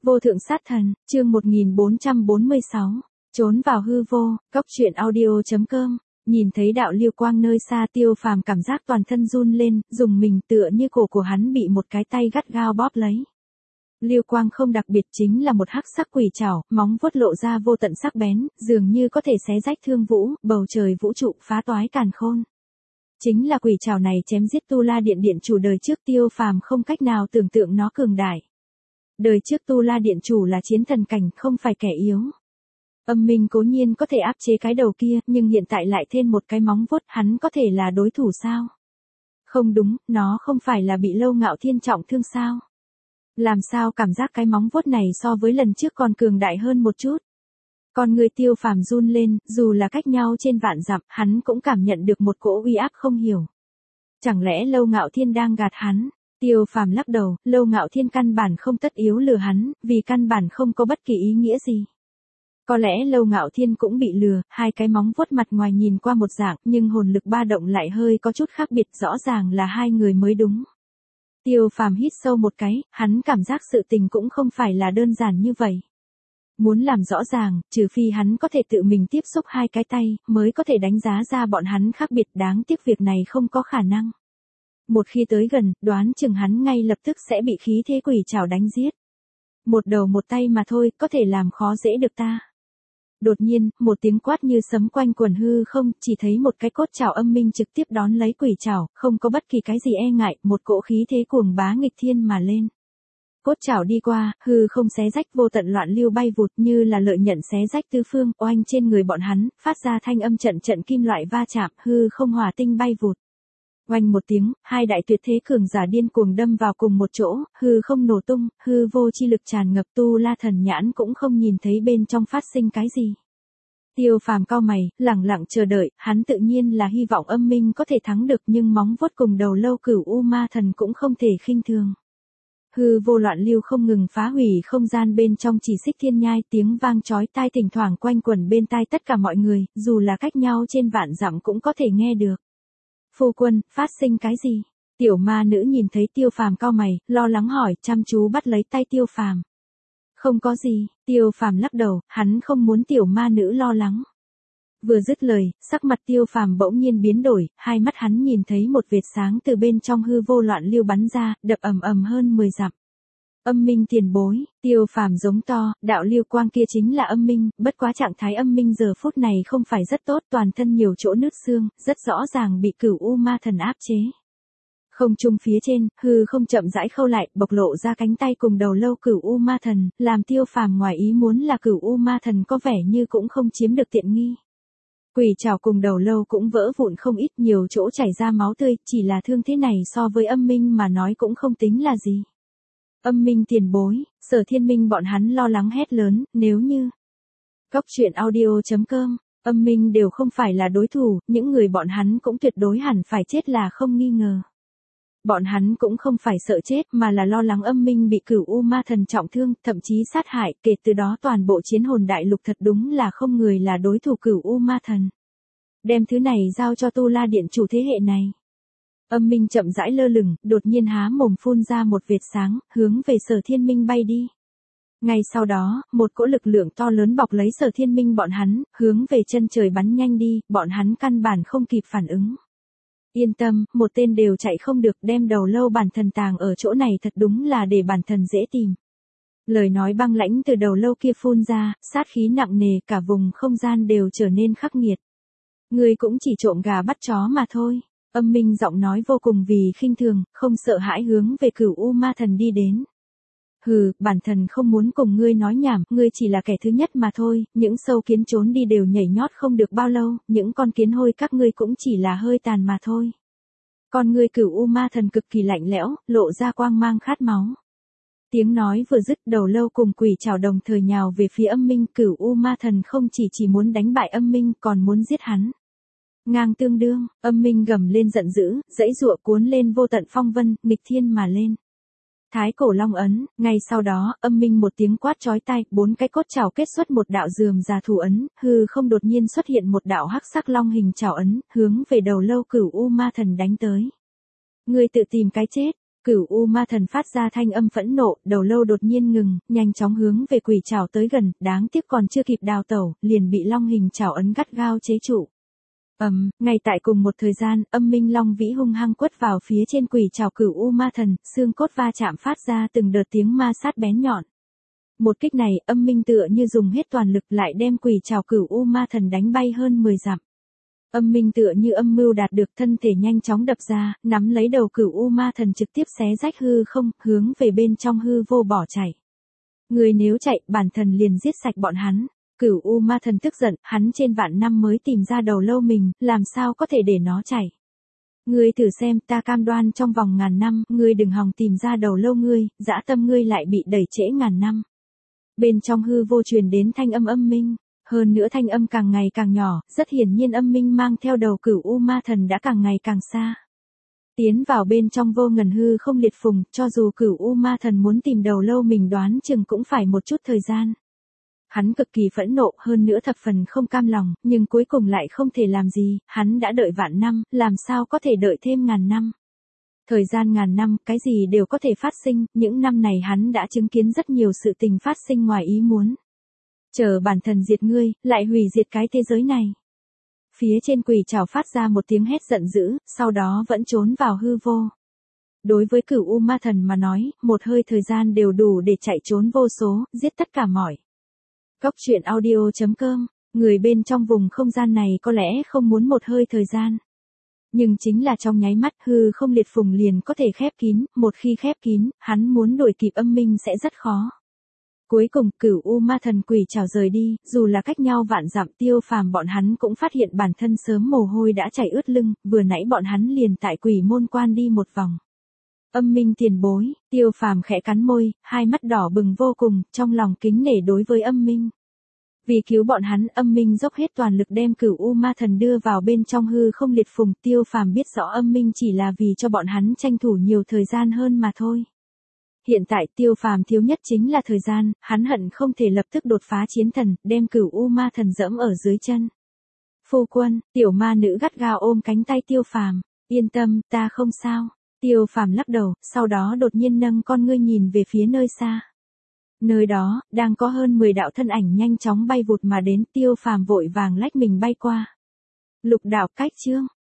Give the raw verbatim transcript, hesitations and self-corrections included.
Vô thượng sát thần, chương một nghìn bốn trăm bốn mươi sáu, trốn vào hư vô, góc truyện audio.com, nhìn thấy đạo liêu quang nơi xa Tiêu Phàm cảm giác toàn thân run lên, dùng mình tựa như cổ của hắn bị một cái tay gắt gao bóp lấy. Liêu quang không đặc biệt chính là một hắc sắc quỷ trảo, móng vuốt lộ ra vô tận sắc bén, dường như có thể xé rách thương vũ, bầu trời vũ trụ phá toái càn khôn. Chính là quỷ trảo này chém giết Tu La Điện điện chủ đời trước Tiêu Phàm không cách nào tưởng tượng nó cường đại. Đời trước Tu La Điện chủ là chiến thần cảnh, không phải kẻ yếu. Âm Minh cố nhiên có thể áp chế cái đầu kia, nhưng hiện tại lại thêm một cái móng vuốt, hắn có thể là đối thủ sao? Không đúng, nó không phải là bị Lâu Ngạo Thiên trọng thương sao? Làm sao cảm giác cái móng vuốt này so với lần trước còn cường đại hơn một chút? Con người Tiêu Phàm run lên, dù là cách nhau trên vạn dặm, hắn cũng cảm nhận được một cỗ uy áp không hiểu. Chẳng lẽ Lâu Ngạo Thiên đang gạt hắn? Tiêu Phàm lắc đầu, Lâu Ngạo Thiên căn bản không tất yếu lừa hắn, vì căn bản không có bất kỳ ý nghĩa gì. Có lẽ Lâu Ngạo Thiên cũng bị lừa, hai cái móng vuốt mặt ngoài nhìn qua một dạng, nhưng hồn lực ba động lại hơi có chút khác biệt, rõ ràng là hai người mới đúng. Tiêu Phàm hít sâu một cái, hắn cảm giác sự tình cũng không phải là đơn giản như vậy. Muốn làm rõ ràng, trừ phi hắn có thể tự mình tiếp xúc hai cái tay, mới có thể đánh giá ra bọn hắn khác biệt, đáng tiếc việc này không có khả năng. Một khi tới gần, đoán chừng hắn ngay lập tức sẽ bị khí thế quỷ trảo đánh giết. Một đầu một tay mà thôi, có thể làm khó dễ được ta. Đột nhiên, một tiếng quát như sấm quanh quần hư không, chỉ thấy một cái cốt trảo âm minh trực tiếp đón lấy quỷ trảo, không có bất kỳ cái gì e ngại, một cỗ khí thế cuồng bá nghịch thiên mà lên. Cốt trảo đi qua, hư không xé rách, vô tận loạn lưu bay vụt như là lợi nhận xé rách tứ phương, oanh trên người bọn hắn, phát ra thanh âm trận trận kim loại va chạm, hư không hỏa tinh bay vụt. Oanh một tiếng, hai đại tuyệt thế cường giả điên cuồng đâm vào cùng một chỗ, hư không nổ tung, hư vô chi lực tràn ngập, Tu La thần nhãn cũng không nhìn thấy bên trong phát sinh cái gì. Tiêu Phàm cau mày, lẳng lặng chờ đợi, hắn tự nhiên là hy vọng Âm Minh có thể thắng được, nhưng móng vuốt cùng đầu lâu Cửu U Ma Thần cũng không thể khinh thường. Hư vô loạn lưu không ngừng phá hủy không gian bên trong chỉ xích thiên nhai, tiếng vang chói tai thỉnh thoảng quanh quẩn bên tai tất cả mọi người, dù là cách nhau trên vạn dặm cũng có thể nghe được. Phu quân, phát sinh cái gì? Tiểu ma nữ nhìn thấy Tiêu Phàm cau mày, lo lắng hỏi, chăm chú bắt lấy tay Tiêu Phàm. Không có gì, Tiêu Phàm lắc đầu, hắn không muốn tiểu ma nữ lo lắng. Vừa dứt lời, sắc mặt Tiêu Phàm bỗng nhiên biến đổi, hai mắt hắn nhìn thấy một vệt sáng từ bên trong hư vô loạn lưu bắn ra, đập ầm ầm hơn mười dặm. Âm Minh tiền bối, Tiêu Phàm giống to, đạo liêu quang kia chính là Âm Minh, bất quá trạng thái Âm Minh giờ phút này không phải rất tốt, toàn thân nhiều chỗ nứt xương, rất rõ ràng bị Cửu U Ma Thần áp chế. Không trung phía trên, hư không chậm rãi khâu lại, bộc lộ ra cánh tay cùng đầu lâu Cửu U Ma Thần, làm Tiêu Phàm ngoài ý muốn là Cửu U Ma Thần có vẻ như cũng không chiếm được tiện nghi. Quỷ trảo cùng đầu lâu cũng vỡ vụn không ít, nhiều chỗ chảy ra máu tươi, chỉ là thương thế này so với Âm Minh mà nói cũng không tính là gì. Âm Minh tiền bối, Sở Thiên Minh bọn hắn lo lắng hét lớn, nếu như góc truyện audio.com, Âm Minh đều không phải là đối thủ, những người bọn hắn cũng tuyệt đối hẳn phải chết là không nghi ngờ. Bọn hắn cũng không phải sợ chết mà là lo lắng Âm Minh bị Cửu U Ma Thần trọng thương, thậm chí sát hại, kể từ đó toàn bộ chiến hồn đại lục thật đúng là không người là đối thủ Cửu U Ma Thần. Đem thứ này giao cho Tu La Điện chủ thế hệ này. Âm Minh chậm rãi lơ lửng, đột nhiên há mồm phun ra một vệt sáng, hướng về Sở Thiên Minh bay đi. Ngay sau đó, một cỗ lực lượng to lớn bọc lấy Sở Thiên Minh bọn hắn, hướng về chân trời bắn nhanh đi, bọn hắn căn bản không kịp phản ứng. Yên tâm, một tên đều chạy không được, đem đầu lâu bản thần tàng ở chỗ này thật đúng là để bản thần dễ tìm. Lời nói băng lãnh từ đầu lâu kia phun ra, sát khí nặng nề, cả vùng không gian đều trở nên khắc nghiệt. Ngươi cũng chỉ trộm gà bắt chó mà thôi. Âm Minh giọng nói vô cùng vì khinh thường, không sợ hãi hướng về Cửu U Ma Thần đi đến. Hừ, bản thần không muốn cùng ngươi nói nhảm, ngươi chỉ là kẻ thứ nhất mà thôi, những sâu kiến trốn đi đều nhảy nhót không được bao lâu, những con kiến hôi các ngươi cũng chỉ là hơi tàn mà thôi. Con ngươi Cửu U Ma Thần cực kỳ lạnh lẽo, lộ ra quang mang khát máu. Tiếng nói vừa dứt, đầu lâu cùng quỷ trảo đồng thời nhào về phía Âm Minh, Cửu U Ma Thần không chỉ chỉ muốn đánh bại Âm Minh còn muốn giết hắn. Ngang tương đương, Âm Minh gầm lên giận dữ, dãy giụa cuốn lên vô tận phong vân, nghịch thiên mà lên. Thái cổ long ấn, ngay sau đó, Âm Minh một tiếng quát chói tai, bốn cái cốt trảo kết xuất một đạo rườm rà thủ ấn, hư không đột nhiên xuất hiện một đạo hắc sắc long hình trảo ấn, hướng về đầu lâu Cửu U Ma Thần đánh tới. Ngươi tự tìm cái chết. Cửu U ma thần phát ra thanh âm phẫn nộ, đầu lâu đột nhiên ngừng, nhanh chóng hướng về quỷ trảo tới gần, đáng tiếc còn chưa kịp đào tẩu, liền bị long hình trảo ấn gắt gao chế trụ. Ầm, um, ngay tại cùng một thời gian, âm minh long vĩ hung hăng quất vào phía trên quỷ trảo Cửu U ma thần, xương cốt va chạm phát ra từng đợt tiếng ma sát bén nhọn. Một kích này, âm minh tựa như dùng hết toàn lực lại đem quỷ trảo Cửu U ma thần đánh bay hơn mười dặm. Âm minh tựa như âm mưu đạt được, thân thể nhanh chóng đập ra, nắm lấy đầu Cửu U ma thần trực tiếp xé rách hư không, hướng về bên trong hư vô bỏ chạy. Người nếu chạy, bản thần liền giết sạch bọn hắn. Cửu U ma thần tức giận, hắn trên vạn năm mới tìm ra đầu lâu mình, làm sao có thể để nó chạy. Ngươi thử xem, ta cam đoan trong vòng ngàn năm, ngươi đừng hòng tìm ra đầu lâu ngươi, dã tâm ngươi lại bị đẩy trễ ngàn năm. Bên trong hư vô truyền đến thanh âm âm minh. Hơn nữa thanh âm càng ngày càng nhỏ, rất hiển nhiên âm minh mang theo đầu Cửu U ma thần đã càng ngày càng xa. Tiến vào bên trong vô ngần hư không liệt phùng, cho dù Cửu U ma thần muốn tìm đầu lâu mình đoán chừng cũng phải một chút thời gian. Hắn cực kỳ phẫn nộ, hơn nữa thập phần không cam lòng, nhưng cuối cùng lại không thể làm gì, hắn đã đợi vạn năm, làm sao có thể đợi thêm ngàn năm. Thời gian ngàn năm, cái gì đều có thể phát sinh, những năm này hắn đã chứng kiến rất nhiều sự tình phát sinh ngoài ý muốn. Chờ bản thần diệt ngươi, lại hủy diệt cái thế giới này. Phía trên quỷ trảo phát ra một tiếng hét giận dữ, sau đó vẫn trốn vào hư vô. Đối với Cửu U ma thần mà nói, một hơi thời gian đều đủ để chạy trốn vô số, giết tất cả mọi. Góc truyện audio chấm com, người bên trong vùng không gian này có lẽ không muốn một hơi thời gian. Nhưng chính là trong nháy mắt hư không liệt phùng liền có thể khép kín, một khi khép kín, hắn muốn đuổi kịp âm minh sẽ rất khó. Cuối cùng, Cửu U ma thần quỷ trảo rời đi, dù là cách nhau vạn dặm, Tiêu Phàm bọn hắn cũng phát hiện bản thân sớm mồ hôi đã chảy ướt lưng, vừa nãy bọn hắn liền tại quỷ môn quan đi một vòng. Âm minh tiền bối, Tiêu Phàm khẽ cắn môi, hai mắt đỏ bừng vô cùng, trong lòng kính nể đối với âm minh. Vì cứu bọn hắn, âm minh dốc hết toàn lực đem Cửu U ma thần đưa vào bên trong hư không liệt phùng, Tiêu Phàm biết rõ âm minh chỉ là vì cho bọn hắn tranh thủ nhiều thời gian hơn mà thôi. Hiện tại Tiêu Phàm thiếu nhất chính là thời gian, hắn hận không thể lập tức đột phá chiến thần, đem Cửu U ma thần dẫm ở dưới chân. Phu quân, tiểu ma nữ gắt gao ôm cánh tay Tiêu Phàm, yên tâm, ta không sao. Tiêu Phàm lắc đầu, sau đó đột nhiên nâng con ngươi nhìn về phía nơi xa. Nơi đó, đang có hơn mười đạo thân ảnh nhanh chóng bay vụt mà đến, Tiêu Phàm vội vàng lách mình bay qua. Lục đạo cách chương.